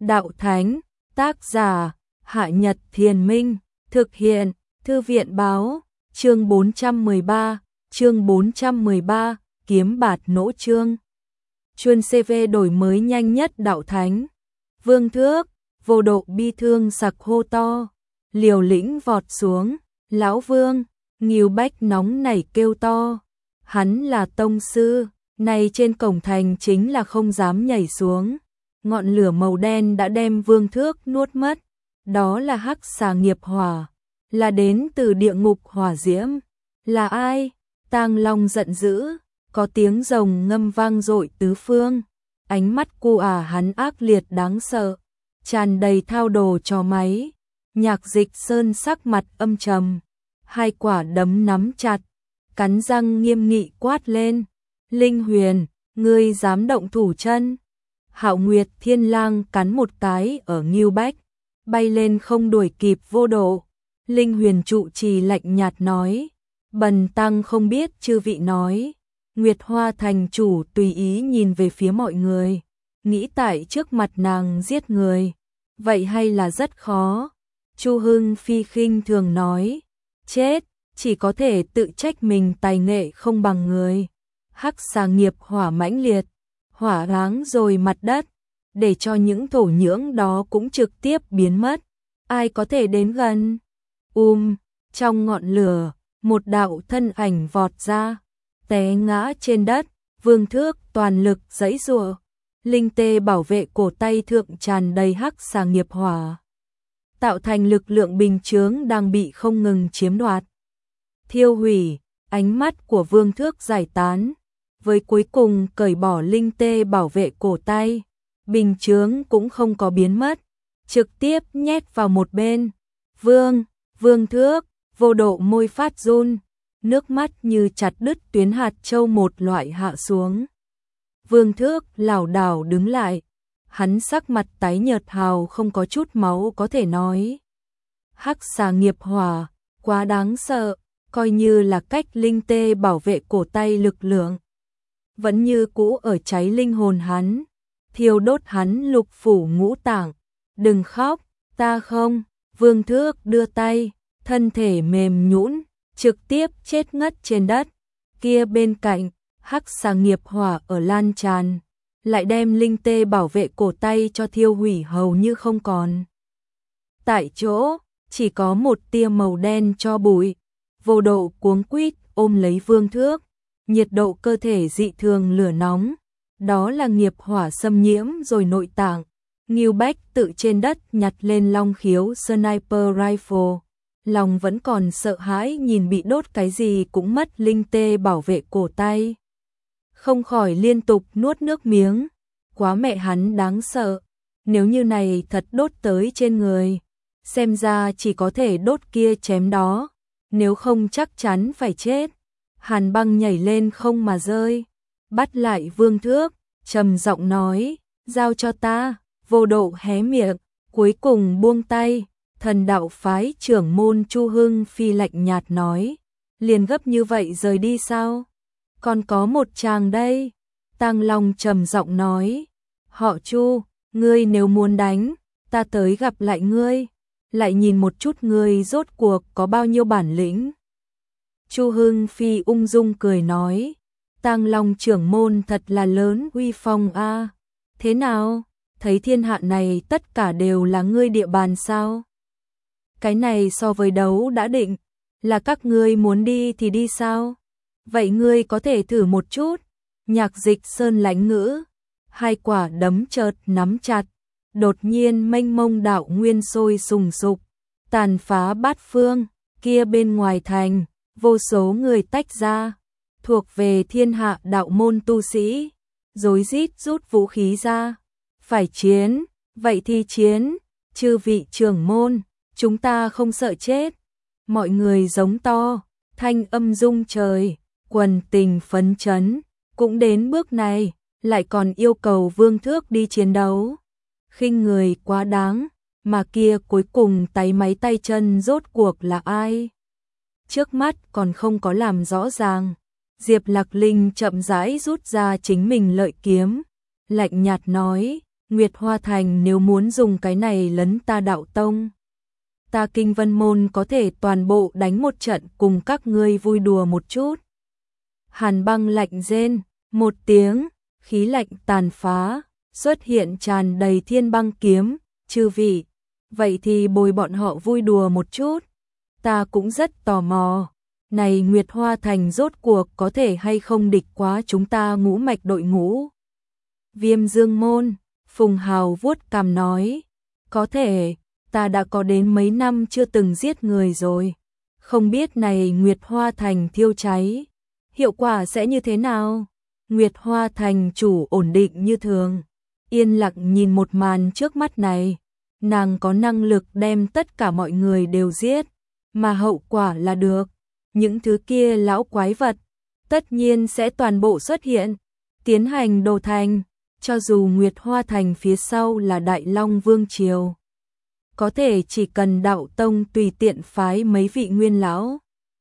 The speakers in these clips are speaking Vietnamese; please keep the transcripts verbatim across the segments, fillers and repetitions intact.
Đạo Thánh, tác giả, Hạ Nhật Thiền Minh, thực hiện, Thư viện Báo, chương bốn trăm mười ba, chương bốn trăm mười ba, kiếm bạt nỗ chương. Chuyên xê vê đổi mới nhanh nhất Đạo Thánh. Vương Thước, vô độ bi thương sặc hô to, liều lĩnh vọt xuống, lão vương, Ngưu Bách nóng nảy kêu to. Hắn là tông sư, này trên cổng thành chính là không dám nhảy xuống. Ngọn lửa màu đen đã đem Vương Thước nuốt mất. Đó là hắc xà nghiệp hỏa, là đến từ địa ngục hỏa diễm. Là ai? Tang Long giận dữ, có tiếng rồng ngâm vang dội tứ phương. Ánh mắt cu ả hắn ác liệt đáng sợ, tràn đầy thao đồ trò máy. Nhạc Dịch Sơn sắc mặt âm trầm, hai quả đấm nắm chặt, cắn răng nghiêm nghị quát lên. Linh Huyền, ngươi dám động thủ chân? Hạo Nguyệt Thiên Lang cắn một cái ở Ngưu Bách, bay lên không đuổi kịp vô độ. Linh Huyền trụ trì lạnh nhạt nói, bần tăng không biết chư vị nói. Nguyệt Hoa thành chủ tùy ý nhìn về phía mọi người, nghĩ tại trước mặt nàng giết người, vậy hay là rất khó. Chu Hưng Phi khinh thường nói, chết, chỉ có thể tự trách mình tài nghệ không bằng người. Hắc xà nghiệp hỏa mãnh liệt, hỏa ráng rồi mặt đất, để cho những thổ nhưỡng đó cũng trực tiếp biến mất. Ai có thể đến gần? Um, trong ngọn lửa, một đạo thân ảnh vọt ra, té ngã trên đất. Vương Thước toàn lực giãy giụa, linh tê bảo vệ cổ tay thượng tràn đầy hắc xà nghiệp hỏa, tạo thành lực lượng bình chướng đang bị không ngừng chiếm đoạt, thiêu hủy. Ánh mắt của Vương Thước giải tán, với cuối cùng cởi bỏ linh tê bảo vệ cổ tay, bình chướng cũng không có biến mất, trực tiếp nhét vào một bên. Vương, Vương Thước, vô độ môi phát run, nước mắt như chặt đứt tuyến hạt châu một loại hạ xuống. Vương Thước lảo đảo đứng lại, hắn sắc mặt tái nhợt hào không có chút máu có thể nói. Hắc xà nghiệp hỏa, quá đáng sợ, coi như là cách linh tê bảo vệ cổ tay lực lượng, vẫn như cũ ở cháy linh hồn hắn, thiêu đốt hắn lục phủ ngũ tạng. Đừng khóc, ta không. Vương Thước đưa tay, thân thể mềm nhũn, trực tiếp chết ngất trên đất. Kia bên cạnh, hắc xà nghiệp hỏa ở lan tràn, lại đem linh tê bảo vệ cổ tay cho thiêu hủy hầu như không còn. Tại chỗ, chỉ có một tia màu đen cho bụi. Vô độ cuống quýt ôm lấy Vương Thước, nhiệt độ cơ thể dị thường lửa nóng, đó là nghiệp hỏa xâm nhiễm rồi nội tạng. Ngưu Bách tự trên đất nhặt lên long khiếu sniper rifle, lòng vẫn còn sợ hãi nhìn bị đốt cái gì cũng mất linh tê bảo vệ cổ tay, không khỏi liên tục nuốt nước miếng. Quá mẹ hắn đáng sợ, nếu như này thật đốt tới trên người, xem ra chỉ có thể đốt kia chém đó, nếu không chắc chắn phải chết. Hàn Băng nhảy lên không mà rơi, bắt lại Vương Thước, trầm giọng nói, giao cho ta. Vô độ hé miệng, cuối cùng buông tay. Thần đạo phái trưởng môn Chu Hưng Phi lạnh nhạt nói, liền gấp như vậy rời đi sao? Còn có một chàng đây. Tang Long trầm giọng nói, họ Chu, ngươi nếu muốn đánh, ta tới gặp lại ngươi, lại nhìn một chút ngươi rốt cuộc có bao nhiêu bản lĩnh. Chu Hưng Phi ung dung cười nói, Tang Long trưởng môn thật là lớn uy phong a. À. Thế nào, thấy thiên hạ này tất cả đều là ngươi địa bàn sao? Cái này so với đấu đã định, là các ngươi muốn đi thì đi sao? Vậy ngươi có thể thử một chút. Nhạc Dịch Sơn lãnh ngữ, hai quả đấm chợt nắm chặt, đột nhiên mênh mông đạo nguyên sôi sùng sục, tàn phá bát phương. Kia bên ngoài thành, vô số người tách ra, thuộc về thiên hạ đạo môn tu sĩ, rối rít rút vũ khí ra. Phải chiến, vậy thì chiến, chư vị trưởng môn, chúng ta không sợ chết. Mọi người giống to, thanh âm rung trời, quần tình phấn chấn. Cũng đến bước này, lại còn yêu cầu Vương Thước đi chiến đấu. Khinh người quá đáng, mà kia cuối cùng tay máy tay chân rốt cuộc là ai? Trước mắt còn không có làm rõ ràng. Diệp Lạc Linh chậm rãi rút ra chính mình lợi kiếm, lạnh nhạt nói, Nguyệt Hoa Thành nếu muốn dùng cái này lấn ta đạo tông, ta Kinh Vân Môn có thể toàn bộ đánh một trận cùng các ngươi vui đùa một chút. Hàn Băng lạnh rên một tiếng, khí lạnh tàn phá, xuất hiện tràn đầy thiên băng kiếm, chư vị, vậy thì bồi bọn họ vui đùa một chút, ta cũng rất tò mò, này Nguyệt Hoa Thành rốt cuộc có thể hay không địch quá chúng ta ngũ mạch đội ngũ. Viêm Dương Môn, Phùng Hào vuốt cằm nói, có thể, ta đã có đến mấy năm chưa từng giết người rồi, không biết này Nguyệt Hoa Thành thiêu cháy, hiệu quả sẽ như thế nào? Nguyệt Hoa Thành chủ ổn định như thường, yên lặng nhìn một màn trước mắt này, nàng có năng lực đem tất cả mọi người đều giết, mà hậu quả là được, những thứ kia lão quái vật, tất nhiên sẽ toàn bộ xuất hiện, tiến hành đồ thành, cho dù Nguyệt Hoa Thành phía sau là Đại Long Vương Triều. Có thể chỉ cần đạo tông tùy tiện phái mấy vị nguyên lão.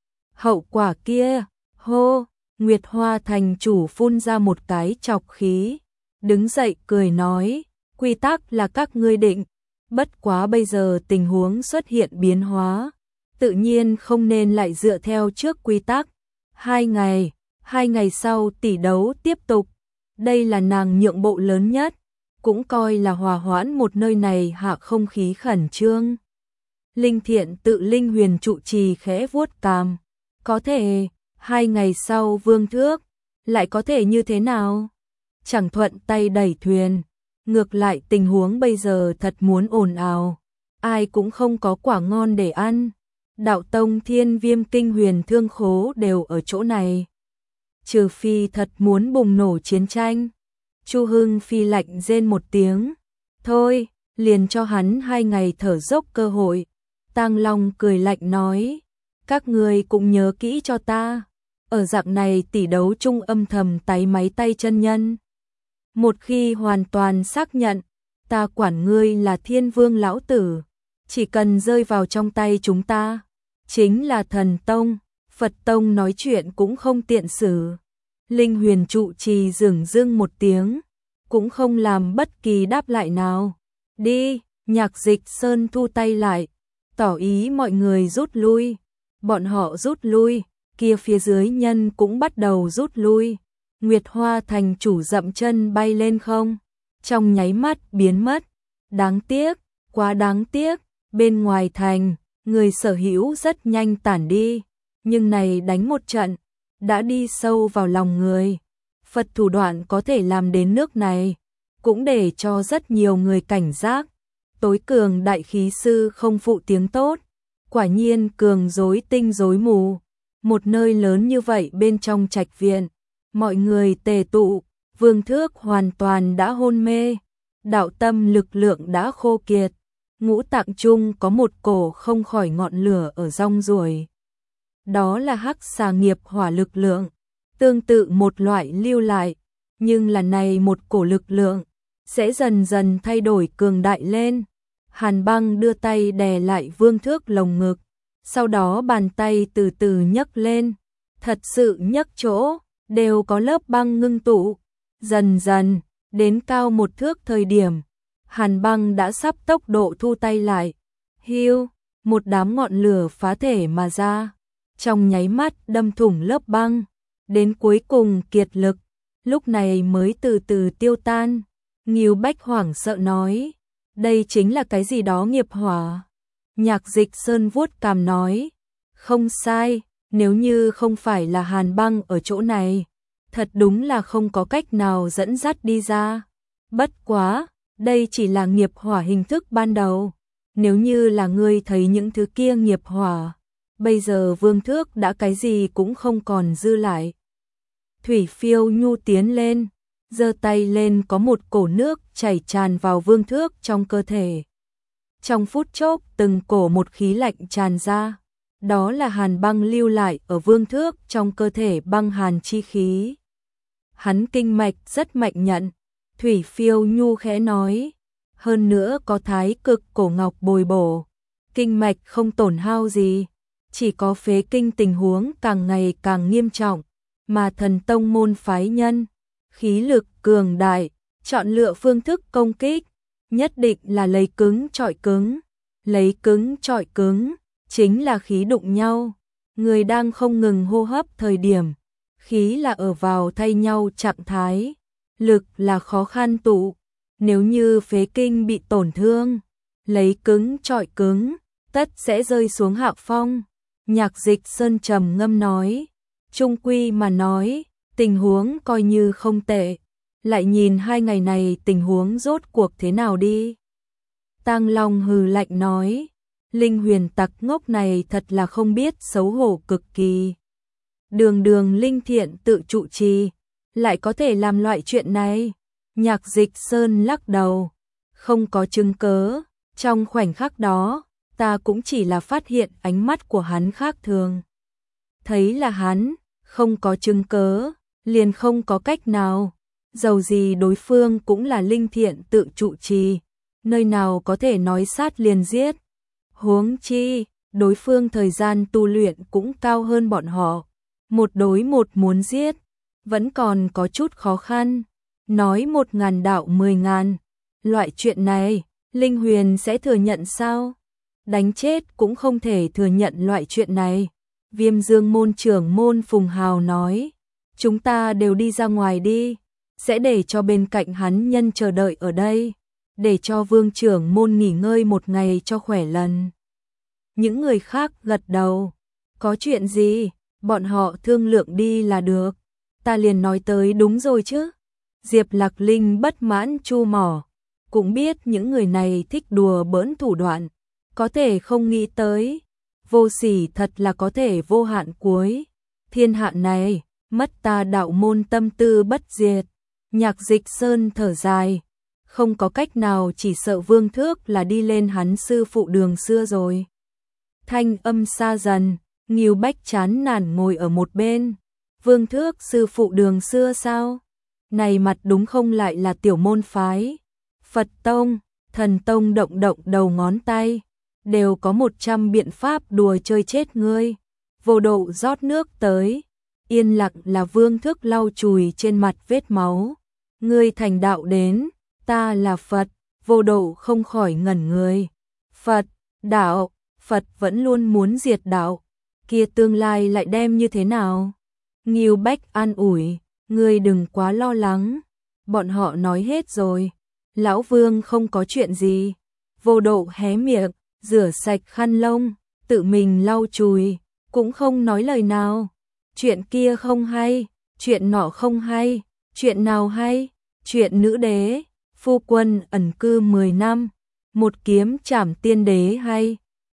Hậu quả kia, hô, Nguyệt Hoa Thành chủ phun ra một cái chọc khí, đứng dậy cười nói, quy tắc là các ngươi định, bất quá bây giờ tình huống xuất hiện biến hóa, tự nhiên không nên lại dựa theo trước quy tắc. Hai ngày, hai ngày sau tỷ đấu tiếp tục, đây là nàng nhượng bộ lớn nhất, cũng coi là hòa hoãn một nơi này hạ không khí khẩn trương. Linh Thiện tự linh huyền trụ trì khẽ vuốt cằm, có thể, hai ngày sau Vương Thước, lại có thể như thế nào? Chẳng thuận tay đẩy thuyền, ngược lại tình huống bây giờ thật muốn ồn ào, ai cũng không có quả ngon để ăn. Đạo tông Thiên Viêm Kinh Huyền Thương Khố đều ở chỗ này. Trừ phi thật muốn bùng nổ chiến tranh. Chu Hưng Phi lạnh rên một tiếng. Thôi, liền cho hắn hai ngày thở dốc cơ hội. Tang Long cười lạnh nói. Các người cũng nhớ kỹ cho ta. Ở dạng này tỷ đấu chung âm thầm táy máy tay chân nhân. Một khi hoàn toàn xác nhận, ta quản ngươi là Thiên Vương lão tử. Chỉ cần rơi vào trong tay chúng ta, chính là thần tông, Phật tông nói chuyện cũng không tiện xử. Linh huyền trụ trì dửng dưng một tiếng, cũng không làm bất kỳ đáp lại nào. Đi, Nhạc Dịch Sơn thu tay lại, tỏ ý mọi người rút lui. Bọn họ rút lui, kia phía dưới nhân cũng bắt đầu rút lui. Nguyệt Hoa Thành chủ dậm chân bay lên không, trong nháy mắt biến mất. Đáng tiếc, quá đáng tiếc, bên ngoài thành, người sở hữu rất nhanh tản đi, nhưng này đánh một trận, đã đi sâu vào lòng người. Phật thủ đoạn có thể làm đến nước này, cũng để cho rất nhiều người cảnh giác. Tối cường đại khí sư không phụ tiếng tốt, quả nhiên cường rối tinh rối mù. Một nơi lớn như vậy bên trong trạch viện, mọi người tề tụ, Vương Thước hoàn toàn đã hôn mê, đạo tâm lực lượng đã khô kiệt, ngũ tạng chung có một cổ không khỏi ngọn lửa ở rong ruổi. Đó là hắc xà nghiệp hỏa lực lượng, tương tự một loại lưu lại, nhưng là này một cổ lực lượng, sẽ dần dần thay đổi cường đại lên. Hàn Băng đưa tay đè lại Vương Thước lồng ngực, sau đó bàn tay từ từ nhấc lên, thật sự nhấc chỗ, đều có lớp băng ngưng tụ, dần dần, đến cao một thước thời điểm, Hàn Băng đã sắp tốc độ thu tay lại, hiu, một đám ngọn lửa phá thể mà ra, trong nháy mắt đâm thủng lớp băng, đến cuối cùng kiệt lực, lúc này mới từ từ tiêu tan. Ngưu Bách hoảng sợ nói, đây chính là cái gì đó nghiệp hỏa. Nhạc Dịch Sơn vuốt cằm nói, không sai, nếu như không phải là Hàn Băng ở chỗ này, thật đúng là không có cách nào dẫn dắt đi ra. Bất quá, đây chỉ là nghiệp hỏa hình thức ban đầu, nếu như là ngươi thấy những thứ kia nghiệp hỏa, bây giờ Vương Thước đã cái gì cũng không còn dư lại. Thủy Phiêu Nhu tiến lên, giơ tay lên, có một cổ nước chảy tràn vào Vương Thước trong cơ thể. Trong phút chốc từng cổ một khí lạnh tràn ra, đó là Hàn Băng lưu lại ở Vương Thước trong cơ thể băng hàn chi khí. Hắn kinh mạch rất mạnh nhận, Thủy Phiêu Nhu khẽ nói, hơn nữa có thái cực cổ ngọc bồi bổ, kinh mạch không tổn hao gì, chỉ có phế kinh tình huống càng ngày càng nghiêm trọng, mà thần tông môn phái nhân, khí lực cường đại, chọn lựa phương thức công kích, nhất định là lấy cứng chọi cứng. Lấy cứng chọi cứng, chính là khí đụng nhau. Người đang không ngừng hô hấp thời điểm, khí là ở vào thay nhau trạng thái, lực là khó khăn tụ. Nếu như phế kinh bị tổn thương, lấy cứng chọi cứng, tất sẽ rơi xuống hạ phong. Nhạc Dịch Sơn trầm ngâm nói, chung quy mà nói, tình huống coi như không tệ. Lại nhìn hai ngày này tình huống rốt cuộc thế nào đi. Tang Long hừ lạnh nói, Linh Huyền tặc ngốc này thật là không biết xấu hổ cực kỳ. Đường đường linh thiện tự trụ trì, lại có thể làm loại chuyện này. Nhạc Dịch Sơn lắc đầu, không có chứng cớ, trong khoảnh khắc đó, ta cũng chỉ là phát hiện ánh mắt của hắn khác thường. Thấy là hắn, không có chứng cớ, liền không có cách nào. Dầu gì đối phương cũng là linh thiện tự trụ trì, nơi nào có thể nói sát liền giết. Huống chi, đối phương thời gian tu luyện cũng cao hơn bọn họ. Một đối một muốn giết, vẫn còn có chút khó khăn. Nói một ngàn đạo mười ngàn, loại chuyện này, Linh Huyền sẽ thừa nhận sao? Đánh chết cũng không thể thừa nhận loại chuyện này. Viêm Dương môn trưởng môn Phùng Hào nói, chúng ta đều đi ra ngoài đi, sẽ để cho bên cạnh hắn nhân chờ đợi ở đây, để cho vương trưởng môn nghỉ ngơi một ngày cho khỏe lần. Những người khác gật đầu, có chuyện gì, bọn họ thương lượng đi là được, ta liền nói tới đúng rồi chứ. Diệp Lạc Linh bất mãn chu mỏ, cũng biết những người này thích đùa bỡn thủ đoạn, có thể không nghĩ tới, vô sỉ thật là có thể vô hạn cuối. Thiên hạ này, mất ta đạo môn tâm tư bất diệt. Nhạc Dịch Sơn thở dài, không có cách nào, chỉ sợ Vương Thước là đi lên hắn sư phụ đường xưa rồi. Thanh âm xa dần, Ngưu Bách chán nản ngồi ở một bên. Vương Thước sư phụ đường xưa sao? Này mặt đúng không lại là tiểu môn phái. Phật Tông, Thần Tông động động đầu ngón tay, đều có một trăm biện pháp đùa chơi chết ngươi. Vô Độ rót nước tới, yên lặng là Vương Thước lau chùi trên mặt vết máu. Ngươi thành đạo đến, ta là Phật. Vô Độ không khỏi ngẩn người. Phật, đạo, Phật vẫn luôn muốn diệt đạo, kia tương lai lại đem như thế nào? Ngưu Bách an ủi, ngươi đừng quá lo lắng, bọn họ nói hết rồi, lão Vương không có chuyện gì. Vô Độ hé miệng, rửa sạch khăn lông, tự mình lau chùi, cũng không nói lời nào. Chuyện kia không hay, chuyện nọ không hay, chuyện nào hay? Chuyện nữ đế, phu quân ẩn cư mười năm, một kiếm trảm tiên đế hay?